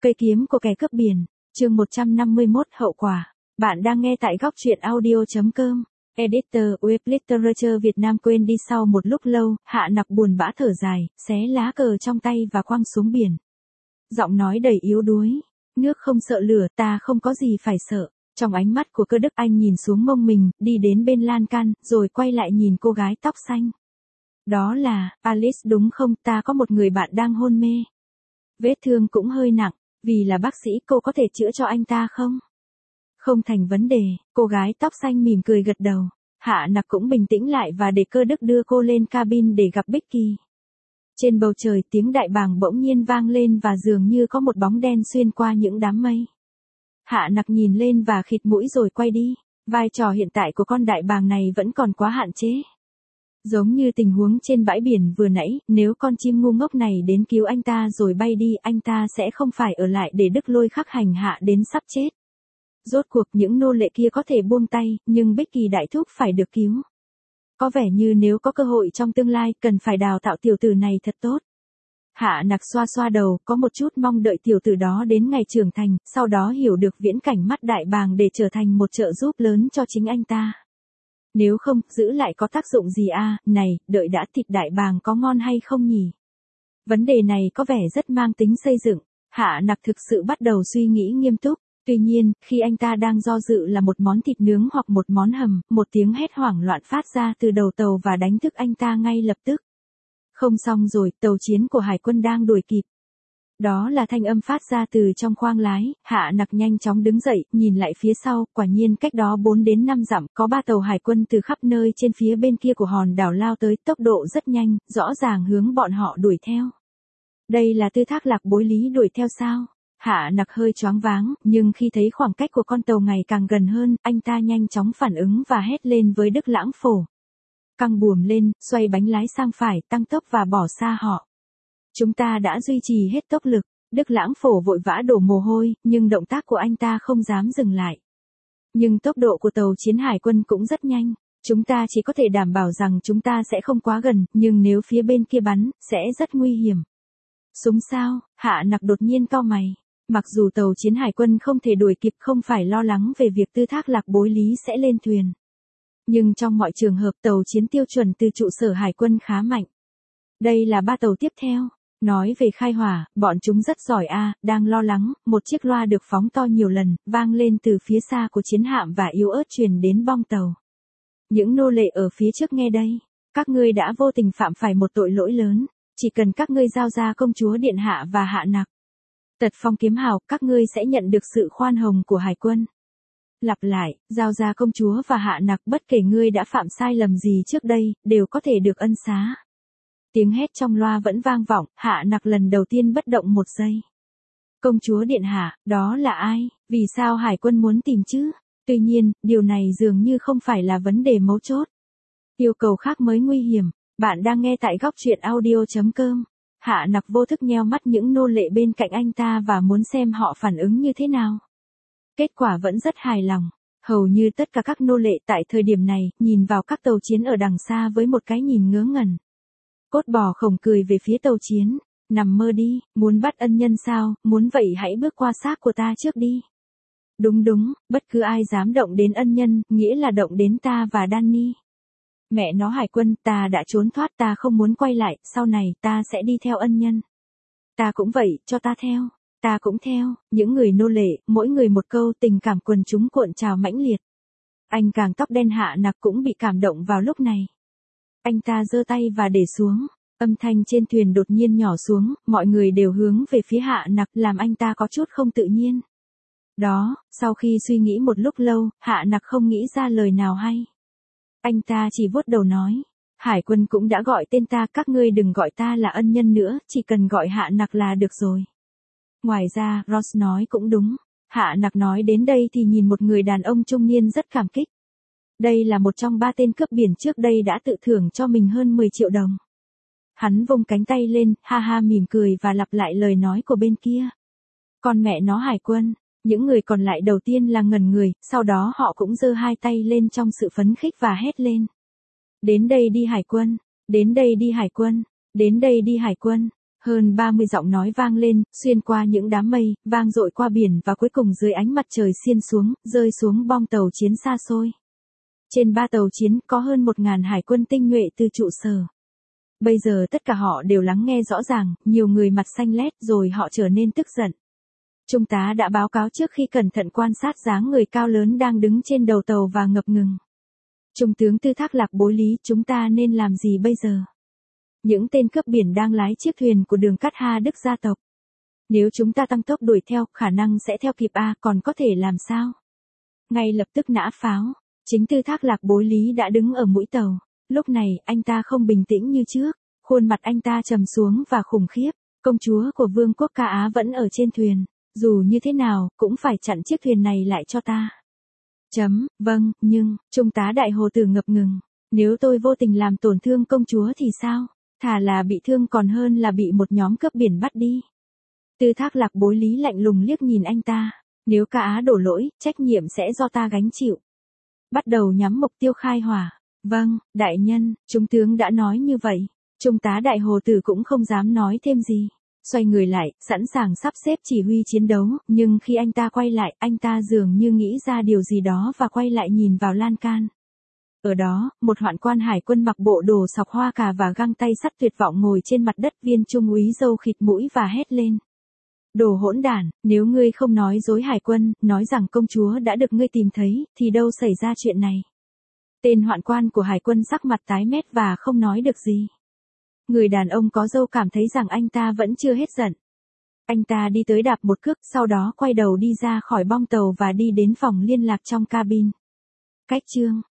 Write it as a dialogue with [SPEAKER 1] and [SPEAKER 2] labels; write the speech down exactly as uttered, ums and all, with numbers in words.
[SPEAKER 1] Cây kiếm của kẻ cướp biển, chương một trăm năm mươi mốt hậu quả. Bạn đang nghe tại góc truyện audio.com. Editor Web Literature Việt Nam. Quên đi. Sau một lúc lâu, Hạ Nặc buồn bã thở dài, xé lá cờ trong tay và quăng xuống biển. Giọng nói đầy yếu đuối. Nước không sợ lửa, ta không có gì phải sợ. Trong ánh mắt của Cơ Đức Anh nhìn xuống mông mình, đi đến bên lan can, rồi quay lại nhìn cô gái tóc xanh. Đó là, Alice đúng không? Ta có một người bạn đang hôn mê. Vết thương cũng hơi nặng, vì là bác sĩ cô có thể chữa cho anh ta không? Không thành vấn đề, cô gái tóc xanh mỉm cười gật đầu. Hạ Nặc cũng bình tĩnh lại và để Cơ Đức đưa cô lên cabin để gặp Becky. Trên bầu trời tiếng đại bàng bỗng nhiên vang lên và dường như có một bóng đen xuyên qua những đám mây. Hạ Nặc nhìn lên và khịt mũi rồi quay đi. Vai trò hiện tại của con đại bàng này vẫn còn quá hạn chế. Giống như tình huống trên bãi biển vừa nãy, nếu con chim ngu ngốc này đến cứu anh ta rồi bay đi, anh ta sẽ không phải ở lại để Đức Lôi Khắc hành hạ đến sắp chết. Rốt cuộc những nô lệ kia có thể buông tay, nhưng Becky đại thúc phải được cứu. Có vẻ như nếu có cơ hội trong tương lai, cần phải đào tạo tiểu tử này thật tốt. Hạ Nặc xoa xoa đầu, có một chút mong đợi tiểu tử đó đến ngày trưởng thành, sau đó hiểu được viễn cảnh mắt đại bàng để trở thành một trợ giúp lớn cho chính anh ta. Nếu không, giữ lại có tác dụng gì à? Này, đợi đã, thịt đại bàng có ngon hay không nhỉ? Vấn đề này có vẻ rất mang tính xây dựng. Hạ Nặc thực sự bắt đầu suy nghĩ nghiêm túc. Tuy nhiên, khi anh ta đang do dự là một món thịt nướng hoặc một món hầm, một tiếng hét hoảng loạn phát ra từ đầu tàu và đánh thức anh ta ngay lập tức. Không xong rồi, tàu chiến của hải quân đang đuổi kịp. Đó là thanh âm phát ra từ trong khoang lái. Hạ Nặc nhanh chóng đứng dậy, nhìn lại phía sau, quả nhiên cách đó bốn đến năm dặm, có ba tàu hải quân từ khắp nơi trên phía bên kia của hòn đảo lao tới, tốc độ rất nhanh, rõ ràng hướng bọn họ đuổi theo. Đây là Tư Thác Lạc Bối Lý đuổi theo sao? Hạ Nặc hơi choáng váng, nhưng khi thấy khoảng cách của con tàu ngày càng gần hơn, anh ta nhanh chóng phản ứng và hét lên với Đức Lãng Phổ. Căng buồm lên, xoay bánh lái sang phải, tăng tốc và bỏ xa họ. Chúng ta đã duy trì hết tốc lực. Đức Lãng Phổ vội vã đổ mồ hôi, nhưng động tác của anh ta không dám dừng lại. Nhưng tốc độ của tàu chiến hải quân cũng rất nhanh. Chúng ta chỉ có thể đảm bảo rằng chúng ta sẽ không quá gần, nhưng nếu phía bên kia bắn, sẽ rất nguy hiểm. Súng sao? Hạ Nặc đột nhiên cau mày. Mặc dù tàu chiến hải quân không thể đuổi kịp, không phải lo lắng về việc Tư Thác Lạc Bối Lý sẽ lên thuyền. Nhưng trong mọi trường hợp tàu chiến tiêu chuẩn từ trụ sở hải quân khá mạnh. Đây là ba tàu tiếp theo. Nói về khai hỏa, bọn chúng rất giỏi a, à, đang lo lắng, một chiếc loa được phóng to nhiều lần, vang lên từ phía xa của chiến hạm và yếu ớt truyền đến bong tàu. Những nô lệ ở phía trước nghe đây, các ngươi đã vô tình phạm phải một tội lỗi lớn, chỉ cần các ngươi giao ra công chúa Điện Hạ và Hạ Nặc. Tật Phong kiếm hào, các ngươi sẽ nhận được sự khoan hồng của hải quân. Lặp lại, giao ra công chúa và Hạ Nặc, bất kể ngươi đã phạm sai lầm gì trước đây, đều có thể được ân xá. Tiếng hét trong loa vẫn vang vọng, Hạ Nặc lần đầu tiên bất động một giây. Công chúa Điện Hạ, đó là ai? Vì sao hải quân muốn tìm chứ? Tuy nhiên, điều này dường như không phải là vấn đề mấu chốt. Yêu cầu khác mới nguy hiểm. Bạn đang nghe tại góc truyện audio.com. Hạ Nặc vô thức nheo mắt những nô lệ bên cạnh anh ta và muốn xem họ phản ứng như thế nào. Kết quả vẫn rất hài lòng. Hầu như tất cả các nô lệ tại thời điểm này, nhìn vào các tàu chiến ở đằng xa với một cái nhìn ngớ ngẩn. Cốt bò khổng cười về phía tàu chiến. Nằm mơ đi, muốn bắt ân nhân sao, muốn vậy hãy bước qua xác của ta trước đi. Đúng đúng, bất cứ ai dám động đến ân nhân, nghĩa là động đến ta và Danny. Mẹ nó hải quân, ta đã trốn thoát, ta không muốn quay lại, sau này ta sẽ đi theo ân nhân. Ta cũng vậy, cho ta theo, ta cũng theo, những người nô lệ, mỗi người một câu, tình cảm quần chúng cuộn trào mãnh liệt. Anh càng tóc đen Hạ Nặc cũng bị cảm động vào lúc này. Anh ta giơ tay và để xuống, âm thanh trên thuyền đột nhiên nhỏ xuống, mọi người đều hướng về phía Hạ Nặc, làm anh ta có chút không tự nhiên. Đó, sau khi suy nghĩ một lúc lâu, Hạ Nặc không nghĩ ra lời nào hay. Anh ta chỉ vuốt đầu nói, hải quân cũng đã gọi tên ta, các ngươi đừng gọi ta là ân nhân nữa, chỉ cần gọi Hạ Nặc là được rồi. Ngoài ra, Ross nói cũng đúng. Hạ Nặc nói đến đây thì nhìn một người đàn ông trung niên rất cảm kích. Đây là một trong ba tên cướp biển trước đây đã tự thưởng cho mình hơn mười triệu đồng. Hắn vung cánh tay lên, ha ha mỉm cười và lặp lại lời nói của bên kia. Con mẹ nó hải quân. Những người còn lại đầu tiên là ngẩn người, sau đó họ cũng giơ hai tay lên trong sự phấn khích và hét lên. Đến đây đi hải quân, đến đây đi hải quân, đến đây đi hải quân. Hơn ba mươi giọng nói vang lên, xuyên qua những đám mây, vang dội qua biển và cuối cùng dưới ánh mặt trời xiên xuống, rơi xuống bong tàu chiến xa xôi. Trên ba tàu chiến có hơn một ngàn hải quân tinh nhuệ từ trụ sở. Bây giờ tất cả họ đều lắng nghe rõ ràng, nhiều người mặt xanh lét rồi họ trở nên tức giận. Trung tá đã báo cáo trước khi cẩn thận quan sát dáng người cao lớn đang đứng trên đầu tàu và ngập ngừng. Trung tướng Tư Thác Lạc bối lý, chúng ta nên làm gì bây giờ? Những tên cướp biển đang lái chiếc thuyền của đường Cát Ha Đức gia tộc. Nếu chúng ta tăng tốc đuổi theo, khả năng sẽ theo kịp a, còn có thể làm sao? Ngay lập tức nã pháo. Chính Tư Thác Lạc bối lý đã đứng ở mũi tàu. Lúc này, anh ta không bình tĩnh như trước. Khuôn mặt anh ta trầm xuống và khủng khiếp. Công chúa của Vương quốc Ca Á vẫn ở trên thuyền. Dù như thế nào, cũng phải chặn chiếc thuyền này lại cho ta. Chấm, vâng, nhưng, Trung tá Đại Hồ Tử ngập ngừng. Nếu tôi vô tình làm tổn thương công chúa thì sao? Thà là bị thương còn hơn là bị một nhóm cướp biển bắt đi. Tư Thác Lạc bối lý lạnh lùng liếc nhìn anh ta. Nếu Ca Á đổ lỗi, trách nhiệm sẽ do ta gánh chịu. Bắt đầu nhắm mục tiêu khai hỏa. Vâng, đại nhân, trung tướng đã nói như vậy. Trung tá Đại Hồ Tử cũng không dám nói thêm gì. Xoay người lại, sẵn sàng sắp xếp chỉ huy chiến đấu, nhưng khi anh ta quay lại, anh ta dường như nghĩ ra điều gì đó và quay lại nhìn vào lan can. Ở đó, một hoạn quan hải quân mặc bộ đồ sọc hoa cà và găng tay sắt tuyệt vọng ngồi trên mặt đất, viên trung úy râu khịt mũi và hét lên. Đồ hỗn đản, nếu ngươi không nói dối hải quân, nói rằng công chúa đã được ngươi tìm thấy, thì đâu xảy ra chuyện này. Tên hoạn quan của hải quân sắc mặt tái mét và không nói được gì. Người đàn ông có râu cảm thấy rằng anh ta vẫn chưa hết giận. Anh ta đi tới đạp một cước, sau đó quay đầu đi ra khỏi bong tàu và đi đến phòng liên lạc trong cabin. Cách chương